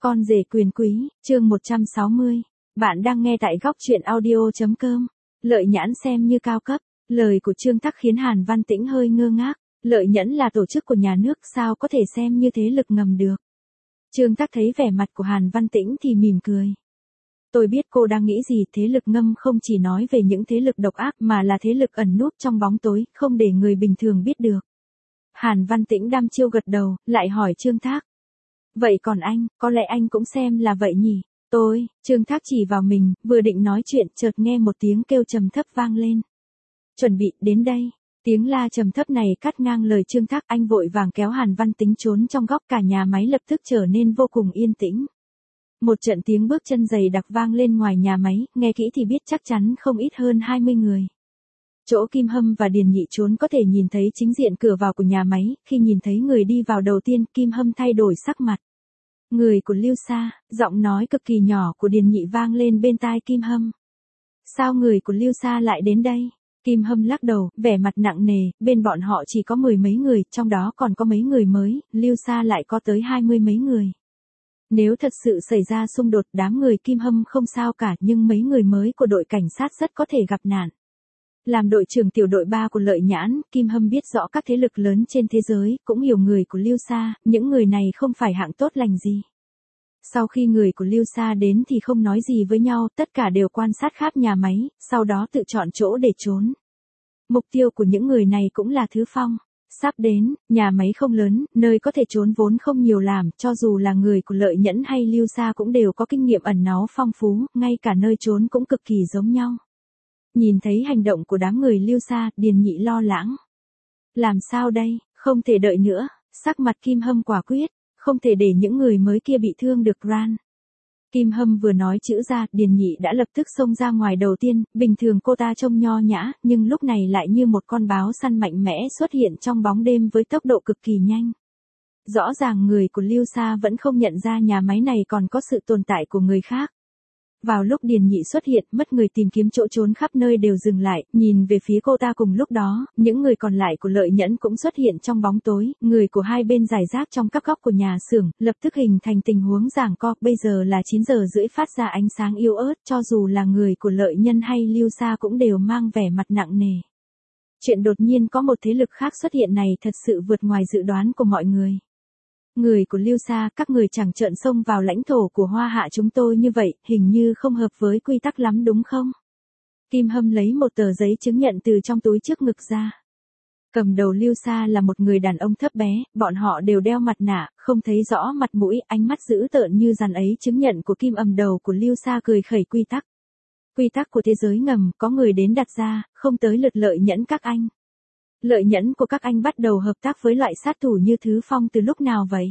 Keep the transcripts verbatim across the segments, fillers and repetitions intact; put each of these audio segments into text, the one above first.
Con rể quyền quý, chương một trăm sáu mươi. Bạn đang nghe tại góc truyện audio chấm com. Lợi nhãn xem như cao cấp. Lời của Trương Tắc khiến Hàn Văn Tĩnh hơi ngơ ngác. Lợi nhẫn là tổ chức của nhà nước, sao có thể xem như thế lực ngầm được. Trương Tắc thấy vẻ mặt của Hàn Văn Tĩnh thì mỉm cười. Tôi biết cô đang nghĩ gì, thế lực ngầm không chỉ nói về những thế lực độc ác mà là thế lực ẩn núp trong bóng tối, không để người bình thường biết được. Hàn Văn Tĩnh đăm chiêu gật đầu, lại hỏi Trương Thác. Vậy còn anh, có lẽ anh cũng xem là vậy nhỉ? Tôi, Trương Thác chỉ vào mình, vừa định nói chuyện, chợt nghe một tiếng kêu trầm thấp vang lên. Chuẩn bị, đến đây. Tiếng la trầm thấp này cắt ngang lời Trương Thác, anh vội vàng kéo Hàn Văn Tĩnh trốn trong góc, cả nhà máy lập tức trở nên vô cùng yên tĩnh. Một trận tiếng bước chân dày đặc vang lên ngoài nhà máy, nghe kỹ thì biết chắc chắn không ít hơn hai mươi người. Chỗ Kim Hâm và Điền Nhị trốn có thể nhìn thấy chính diện cửa vào của nhà máy, khi nhìn thấy người đi vào đầu tiên, Kim Hâm thay đổi sắc mặt. Người của Lưu Sa, giọng nói cực kỳ nhỏ của Điền Nhị vang lên bên tai Kim Hâm. Sao người của Lưu Sa lại đến đây? Kim Hâm lắc đầu, vẻ mặt nặng nề, bên bọn họ chỉ có mười mấy người, trong đó còn có mấy người mới, Lưu Sa lại có tới hai mươi mấy người. Nếu thật sự xảy ra xung đột, đám người Kim Hâm không sao cả, nhưng mấy người mới của đội cảnh sát rất có thể gặp nạn. Làm đội trưởng tiểu đội ba của Lợi Nhãn, Kim Hâm biết rõ các thế lực lớn trên thế giới, cũng hiểu người của Lưu Sa, những người này không phải hạng tốt lành gì. Sau khi người của Lưu Sa đến thì không nói gì với nhau, tất cả đều quan sát khắp nhà máy, sau đó tự chọn chỗ để trốn. Mục tiêu của những người này cũng là Thứ Phong. Sắp đến, nhà máy không lớn, nơi có thể trốn vốn không nhiều làm, cho dù là người của Lợi Nhẫn hay Lưu Sa cũng đều có kinh nghiệm ẩn náu phong phú, ngay cả nơi trốn cũng cực kỳ giống nhau. Nhìn thấy hành động của đám người Lưu Sa, Điền Nhị lo lắng. Làm sao đây, không thể đợi nữa, sắc mặt Kim Hâm quả quyết, không thể để những người mới kia bị thương được Ran. Kim Hâm vừa nói chữ ra, Điền Nhị đã lập tức xông ra ngoài đầu tiên, bình thường cô ta trông nho nhã, nhưng lúc này lại như một con báo săn mạnh mẽ xuất hiện trong bóng đêm với tốc độ cực kỳ nhanh. Rõ ràng người của Lưu Sa vẫn không nhận ra nhà máy này còn có sự tồn tại của người khác. Vào lúc Điền Nhị xuất hiện, mất người tìm kiếm chỗ trốn khắp nơi đều dừng lại, nhìn về phía cô ta cùng lúc đó, những người còn lại của Lợi Nhẫn cũng xuất hiện trong bóng tối, người của hai bên rải rác trong các góc của nhà xưởng, lập tức hình thành tình huống giằng co, bây giờ là chín giờ rưỡi phát ra ánh sáng yếu ớt, cho dù là người của Lợi Nhân hay Lưu Sa cũng đều mang vẻ mặt nặng nề. Chuyện đột nhiên có một thế lực khác xuất hiện này thật sự vượt ngoài dự đoán của mọi người. Người của Lưu Sa, các người chẳng trợn xông vào lãnh thổ của Hoa Hạ chúng tôi như vậy, hình như không hợp với quy tắc lắm đúng không? Kim Hâm lấy một tờ giấy chứng nhận từ trong túi trước ngực ra. Cầm đầu Lưu Sa là một người đàn ông thấp bé, bọn họ đều đeo mặt nạ, không thấy rõ mặt mũi, ánh mắt dữ tợn như rắn ấy. Chứng nhận của Kim Ầm đầu của Lưu Sa cười khẩy quy tắc. Quy tắc của thế giới ngầm, có người đến đặt ra, không tới lượt Lợi Nhẫn các anh. Lợi Nhẫn của các anh bắt đầu hợp tác với loại sát thủ như Thứ Phong từ lúc nào vậy?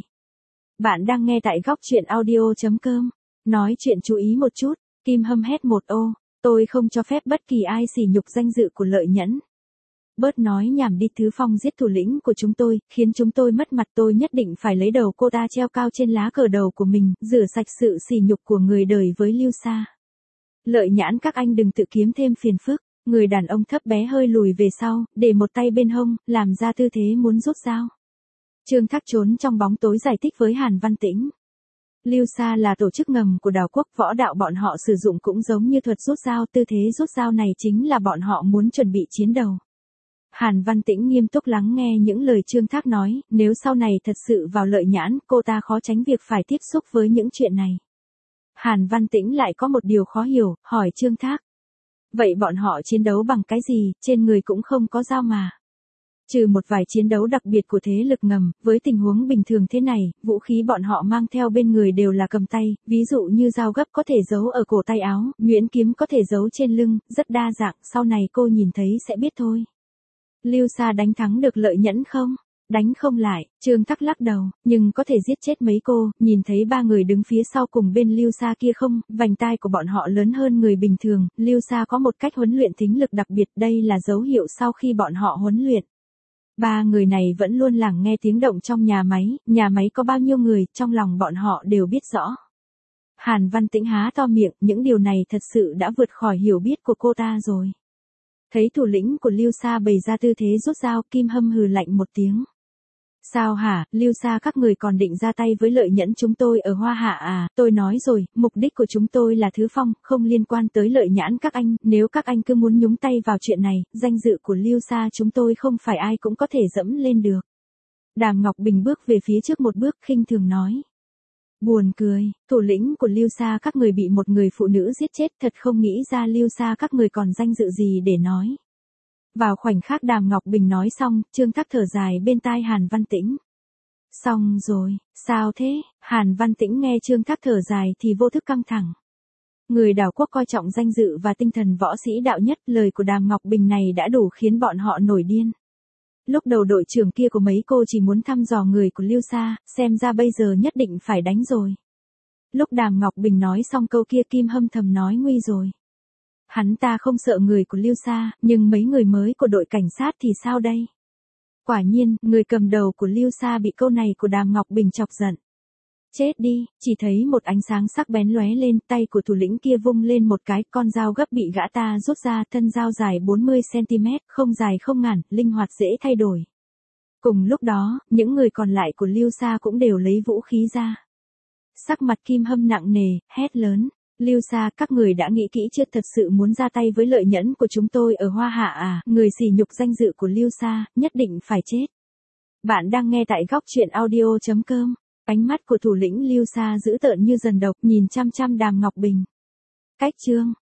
Bạn đang nghe tại góc truyện audio chấm com. Nói chuyện chú ý một chút, Kim Hâm hét một ô, tôi không cho phép bất kỳ ai sỉ nhục danh dự của Lợi Nhẫn. Bớt nói nhảm đi, Thứ Phong giết thủ lĩnh của chúng tôi, khiến chúng tôi mất mặt, tôi nhất định phải lấy đầu cô ta treo cao trên lá cờ đầu của mình, rửa sạch sự sỉ nhục của người đời với Lưu Sa. Lợi Nhãn các anh đừng tự kiếm thêm phiền phức. Người đàn ông thấp bé hơi lùi về sau, để một tay bên hông, làm ra tư thế muốn rút dao. Trương Thác trốn trong bóng tối giải thích với Hàn Văn Tĩnh. Lưu Sa là tổ chức ngầm của đảo quốc, võ đạo bọn họ sử dụng cũng giống như thuật rút dao, tư thế rút dao này chính là bọn họ muốn chuẩn bị chiến đầu. Hàn Văn Tĩnh nghiêm túc lắng nghe những lời Trương Thác nói, nếu sau này thật sự vào Lợi Nhãn, cô ta khó tránh việc phải tiếp xúc với những chuyện này. Hàn Văn Tĩnh lại có một điều khó hiểu, hỏi Trương Thác. Vậy bọn họ chiến đấu bằng cái gì, trên người cũng không có dao mà. Trừ một vài chiến đấu đặc biệt của thế lực ngầm, với tình huống bình thường thế này, vũ khí bọn họ mang theo bên người đều là cầm tay, ví dụ như dao gấp có thể giấu ở cổ tay áo, nhuyễn kiếm có thể giấu trên lưng, rất đa dạng, sau này cô nhìn thấy sẽ biết thôi. Lưu Sa đánh thắng được Lợi Nhẫn không? Đánh không lại, Trương Thác lắc đầu, nhưng có thể giết chết mấy cô, nhìn thấy ba người đứng phía sau cùng bên Lưu Sa kia không, vành tai của bọn họ lớn hơn người bình thường, Lưu Sa có một cách huấn luyện thính lực đặc biệt, đây là dấu hiệu sau khi bọn họ huấn luyện. Ba người này vẫn luôn lắng nghe tiếng động trong nhà máy, nhà máy có bao nhiêu người, trong lòng bọn họ đều biết rõ. Hàn Văn Tĩnh há to miệng, những điều này thật sự đã vượt khỏi hiểu biết của cô ta rồi. Thấy thủ lĩnh của Lưu Sa bày ra tư thế rút dao, Kim Hâm hừ lạnh một tiếng. Sao hả, Lưu Sa các người còn định ra tay với Lợi Nhẫn chúng tôi ở Hoa Hạ à, tôi nói rồi, mục đích của chúng tôi là Thứ Phong, không liên quan tới Lợi Nhãn các anh, nếu các anh cứ muốn nhúng tay vào chuyện này, danh dự của Lưu Sa chúng tôi không phải ai cũng có thể dẫm lên được. Đàm Ngọc Bình bước về phía trước một bước khinh thường nói. Buồn cười, thủ lĩnh của Lưu Sa các người bị một người phụ nữ giết chết, thật không nghĩ ra Lưu Sa các người còn danh dự gì để nói. Vào khoảnh khắc Đàm Ngọc Bình nói xong, Trương Thác thở dài bên tai Hàn Văn Tĩnh. Xong rồi, sao thế? Hàn Văn Tĩnh nghe Trương Thác thở dài thì vô thức căng thẳng. Người đảo quốc coi trọng danh dự và tinh thần võ sĩ đạo nhất, lời của Đàm Ngọc Bình này đã đủ khiến bọn họ nổi điên. Lúc đầu đội trưởng kia của mấy cô chỉ muốn thăm dò người của Lưu Sa, xem ra bây giờ nhất định phải đánh rồi. Lúc Đàm Ngọc Bình nói xong câu kia Kim Hâm thầm nói nguy rồi. Hắn ta không sợ người của Lưu Sa, nhưng mấy người mới của đội cảnh sát thì sao đây? Quả nhiên, người cầm đầu của Lưu Sa bị câu này của Đàm Ngọc Bình chọc giận. Chết đi, chỉ thấy một ánh sáng sắc bén lóe lên, tay của thủ lĩnh kia vung lên một cái, con dao gấp bị gã ta rút ra, thân dao dài bốn mươi xăng ti mét, không dài không ngắn, linh hoạt dễ thay đổi. Cùng lúc đó, những người còn lại của Lưu Sa cũng đều lấy vũ khí ra. Sắc mặt Kim Hâm nặng nề, hét lớn. Lưu Sa, các người đã nghĩ kỹ chưa, thật sự muốn ra tay với Lợi Nhẫn của chúng tôi ở Hoa Hạ à, người sỉ nhục danh dự của Lưu Sa, nhất định phải chết. Bạn đang nghe tại góc truyện audio chấm com. Ánh mắt của thủ lĩnh Lưu Sa dữ tợn như dần độc, nhìn chăm chăm Đàm Ngọc Bình. Cách chương